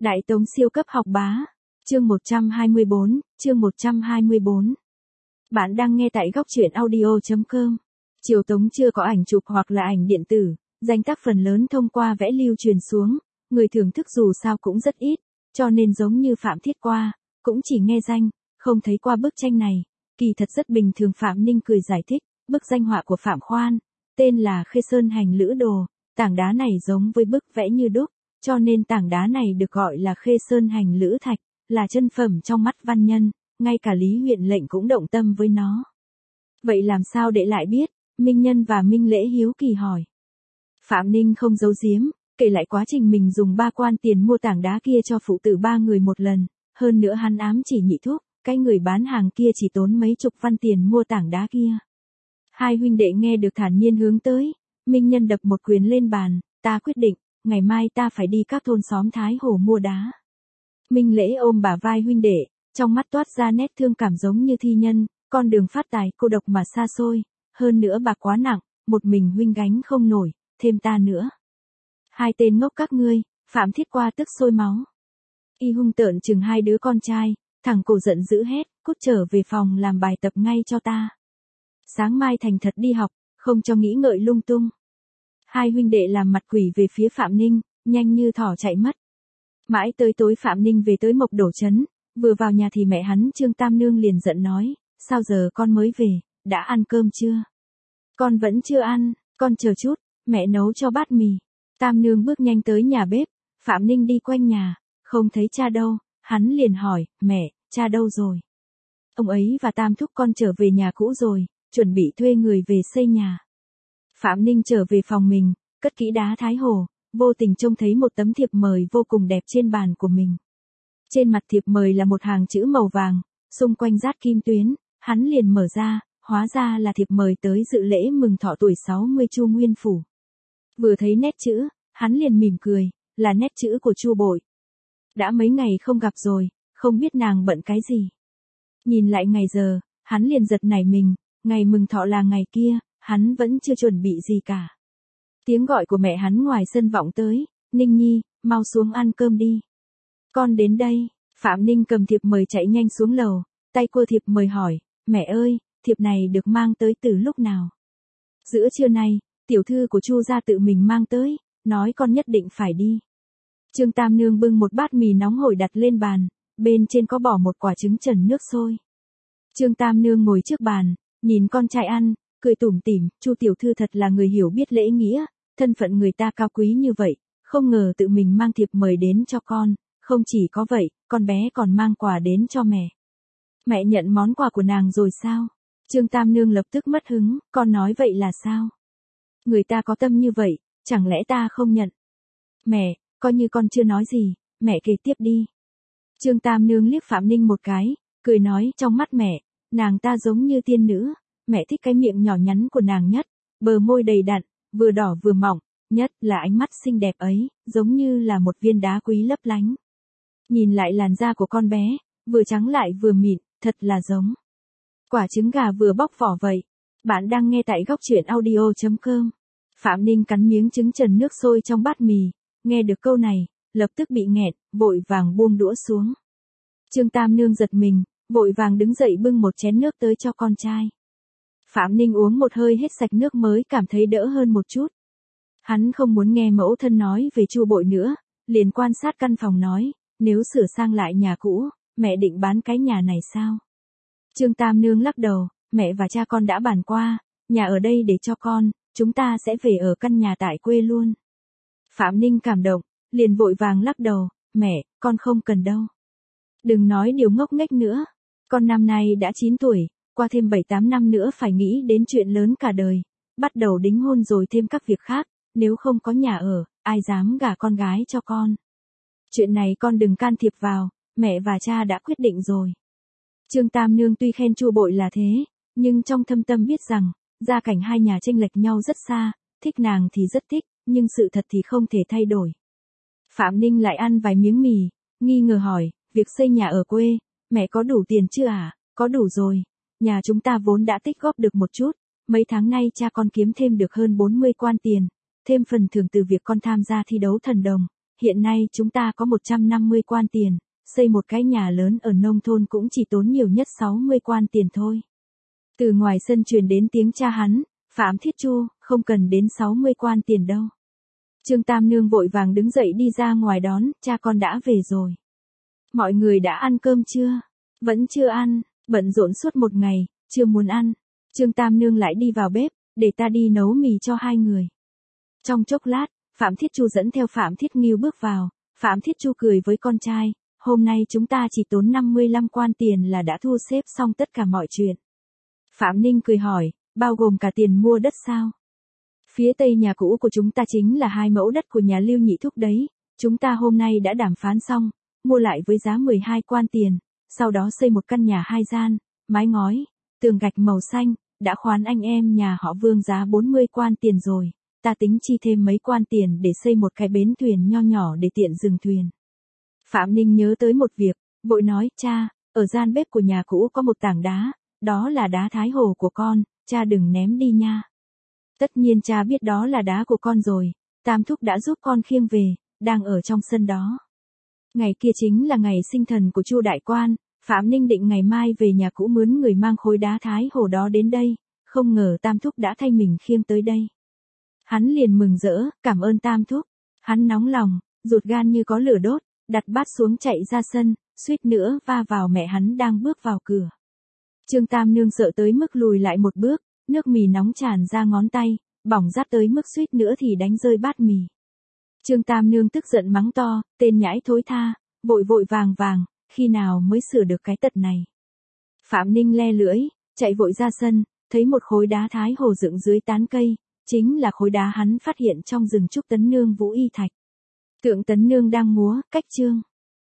Đại Tống siêu cấp học bá. Chương 124, chương 124. Bạn đang nghe tại góc truyện audio.com. Triều Tống chưa có ảnh chụp hoặc là ảnh điện tử, danh tác phần lớn thông qua vẽ lưu truyền xuống, người thưởng thức dù sao cũng rất ít, cho nên giống như Phạm Thiết Qua, cũng chỉ nghe danh, không thấy qua bức tranh này, kỳ thật rất bình thường. Phạm Ninh cười giải thích, bức danh họa của Phạm Khoan, tên là Khê Sơn Hành Lữ Đồ, tảng đá này giống với bức vẽ như đúc, cho nên tảng đá này được gọi là Khê Sơn Hành Lữ Thạch, là chân phẩm trong mắt văn nhân, ngay cả Lý huyện lệnh cũng động tâm với nó. Vậy làm sao để lại biết? Minh Nhân và Minh Lễ hiếu kỳ hỏi. Phạm Ninh không giấu giếm, kể lại quá trình mình dùng 3 quan tiền mua tảng đá kia cho phụ tử 3 người một lần, hơn nữa hắn ám chỉ Nhị Thúc, cái người bán hàng kia chỉ tốn mấy chục văn tiền mua tảng đá kia. Hai huynh đệ nghe được thản nhiên hướng tới, Minh Nhân đập một quyền lên bàn, ta quyết định, ngày mai ta phải đi các thôn xóm Thái Hồ mua đá. Minh Lễ ôm bả vai huynh đệ, trong mắt toát ra nét thương cảm giống như thi nhân, con đường phát tài cô độc mà xa xôi, hơn nữa bạc quá nặng, một mình huynh gánh không nổi, thêm ta nữa. Hai tên ngốc các ngươi, Phạm Thiết Qua tức sôi máu. Y hung tợn chừng hai đứa con trai, thằng cổ giận dữ hét, cút trở về phòng làm bài tập ngay cho ta. Sáng mai thành thật đi học, không cho nghĩ ngợi lung tung. Hai huynh đệ làm mặt quỷ về phía Phạm Ninh, nhanh như thỏ chạy mất. Mãi tới tối Phạm Ninh về tới Mộc Đổ trấn, vừa vào nhà thì mẹ hắn Trương Tam Nương liền giận nói, sao giờ con mới về, đã ăn cơm chưa? Con vẫn chưa ăn, con chờ chút, mẹ nấu cho bát mì. Tam Nương bước nhanh tới nhà bếp, Phạm Ninh đi quanh nhà, không thấy cha đâu, hắn liền hỏi, mẹ, cha đâu rồi? Ông ấy và Tam Thúc con trở về nhà cũ rồi, chuẩn bị thuê người về xây nhà. Phạm Ninh trở về phòng mình, cất kỹ đá Thái Hồ, vô tình trông thấy một tấm thiệp mời vô cùng đẹp trên bàn của mình. Trên mặt thiệp mời là một hàng chữ màu vàng, xung quanh dát kim tuyến, hắn liền mở ra, hóa ra là thiệp mời tới dự lễ mừng thọ tuổi 60 Chu Nguyên Phủ. Vừa thấy nét chữ, hắn liền mỉm cười, là nét chữ của Chu Bội. Đã mấy ngày không gặp rồi, không biết nàng bận cái gì. Nhìn lại ngày giờ, hắn liền giật nảy mình, ngày mừng thọ là ngày kia, hắn vẫn chưa chuẩn bị gì cả. Tiếng gọi của mẹ hắn ngoài sân vọng tới, Ninh Nhi, mau xuống ăn cơm đi. Con đến đây, Phạm Ninh cầm thiệp mời chạy nhanh xuống lầu, tay cua thiệp mời hỏi, mẹ ơi, thiệp này được mang tới từ lúc nào? Giữa trưa nay, tiểu thư của Chu gia tự mình mang tới, nói con nhất định phải đi. Trương Tam Nương bưng một bát mì nóng hổi đặt lên bàn, bên trên có bỏ một quả trứng chần nước sôi. Trương Tam Nương ngồi trước bàn, nhìn con trai ăn, cười tủm tỉm, Chu tiểu thư thật là người hiểu biết lễ nghĩa, thân phận người ta cao quý như vậy, không ngờ tự mình mang thiệp mời đến cho con, không chỉ có vậy, con bé còn mang quà đến cho mẹ. Mẹ nhận món quà của nàng rồi sao? Trương Tam Nương lập tức mất hứng, con nói vậy là sao? Người ta có tâm như vậy, chẳng lẽ ta không nhận? Mẹ, coi như con chưa nói gì, mẹ kể tiếp đi. Trương Tam Nương liếc Phạm Ninh một cái, cười nói trong mắt mẹ, nàng ta giống như tiên nữ, mẹ thích cái miệng nhỏ nhắn của nàng nhất, bờ môi đầy đặn, vừa đỏ vừa mỏng, nhất là ánh mắt xinh đẹp ấy, giống như là một viên đá quý lấp lánh. Nhìn lại làn da của con bé, vừa trắng lại vừa mịn, thật là giống quả trứng gà vừa bóc vỏ vậy. Bạn đang nghe tại góc truyện audio.com. Phạm Ninh cắn miếng trứng chần nước sôi trong bát mì, nghe được câu này, lập tức bị nghẹn, vội vàng buông đũa xuống. Trương Tam Nương giật mình, vội vàng đứng dậy bưng một chén nước tới cho con trai. Phạm Ninh uống một hơi hết sạch nước mới cảm thấy đỡ hơn một chút. Hắn không muốn nghe mẫu thân nói về Chu Bội nữa, liền quan sát căn phòng nói, nếu sửa sang lại nhà cũ, mẹ định bán cái nhà này sao? Trương Tam Nương lắc đầu, mẹ và cha con đã bàn qua, nhà ở đây để cho con, chúng ta sẽ về ở căn nhà tại quê luôn. Phạm Ninh cảm động, liền vội vàng lắc đầu, mẹ, con không cần đâu. Đừng nói điều ngốc nghếch nữa, con năm nay đã 9 tuổi, qua thêm 7-8 năm nữa phải nghĩ đến chuyện lớn cả đời, bắt đầu đính hôn rồi thêm các việc khác, nếu không có nhà ở, ai dám gả con gái cho con. Chuyện này con đừng can thiệp vào, mẹ và cha đã quyết định rồi. Trương Tam Nương tuy khen Chu Bội là thế, nhưng trong thâm tâm biết rằng, gia cảnh hai nhà chênh lệch nhau rất xa, thích nàng thì rất thích, nhưng sự thật thì không thể thay đổi. Phạm Ninh lại ăn vài miếng mì, nghi ngờ hỏi, việc xây nhà ở quê, mẹ có đủ tiền chưa à? Có đủ rồi, nhà chúng ta vốn đã tích góp được một chút, mấy tháng nay cha con kiếm thêm được hơn 40 quan tiền, thêm phần thưởng từ việc con tham gia thi đấu thần đồng, hiện nay chúng ta có 150 quan tiền, xây một cái nhà lớn ở nông thôn cũng chỉ tốn nhiều nhất 60 quan tiền thôi. Từ ngoài sân truyền đến tiếng cha hắn, Phạm Thiết Chu, không cần đến 60 quan tiền đâu. Trương Tam Nương vội vàng đứng dậy đi ra ngoài đón, cha con đã về rồi. Mọi người đã ăn cơm chưa? Vẫn chưa ăn, bận rộn suốt một ngày, chưa muốn ăn. Trương Tam Nương lại đi vào bếp, để ta đi nấu mì cho hai người. Trong chốc lát, Phạm Thiết Chu dẫn theo Phạm Thiết Nghiêu bước vào, Phạm Thiết Chu cười với con trai, hôm nay chúng ta chỉ tốn 55 quan tiền là đã thu xếp xong tất cả mọi chuyện. Phạm Ninh cười hỏi, bao gồm cả tiền mua đất sao? Phía tây nhà cũ của chúng ta chính là 2 mẫu đất của nhà Lưu Nhị Thúc đấy, chúng ta hôm nay đã đàm phán xong, mua lại với giá 12 quan tiền, sau đó xây một căn nhà 2 gian, mái ngói, tường gạch màu xanh, đã khoán anh em nhà họ Vương giá 40 quan tiền rồi, ta tính chi thêm mấy quan tiền để xây một cái bến thuyền nho nhỏ để tiện dừng thuyền. Phạm Ninh nhớ tới một việc, vội nói, cha, ở gian bếp của nhà cũ có một tảng đá, đó là đá Thái Hồ của con, cha đừng ném đi nha. Tất nhiên cha biết đó là đá của con rồi, Tam Thúc đã giúp con khiêng về, đang ở trong sân đó. Ngày kia chính là ngày sinh thần của Chu đại quan, Phạm Ninh định ngày mai về nhà cũ mướn người mang khối đá Thái Hồ đó đến đây, không ngờ Tam Thúc đã thay mình khiêng tới đây. Hắn liền mừng rỡ, cảm ơn Tam Thúc. Hắn nóng lòng, ruột gan như có lửa đốt, đặt bát xuống chạy ra sân, suýt nữa va vào mẹ hắn đang bước vào cửa. Trương Tam Nương sợ tới mức lùi lại một bước, nước mì nóng tràn ra ngón tay, bỏng rát tới mức suýt nữa thì đánh rơi bát mì. Trương Tam Nương tức giận mắng to, tên nhãi thối tha, vội vội vàng vàng, khi nào mới sửa được cái tật này. Phạm Ninh le lưỡi, chạy vội ra sân, thấy một khối đá Thái Hồ dựng dưới tán cây, chính là khối đá hắn phát hiện trong rừng trúc Tấn Nương Vũ Y Thạch. Tượng Tấn Nương đang múa, cách chương.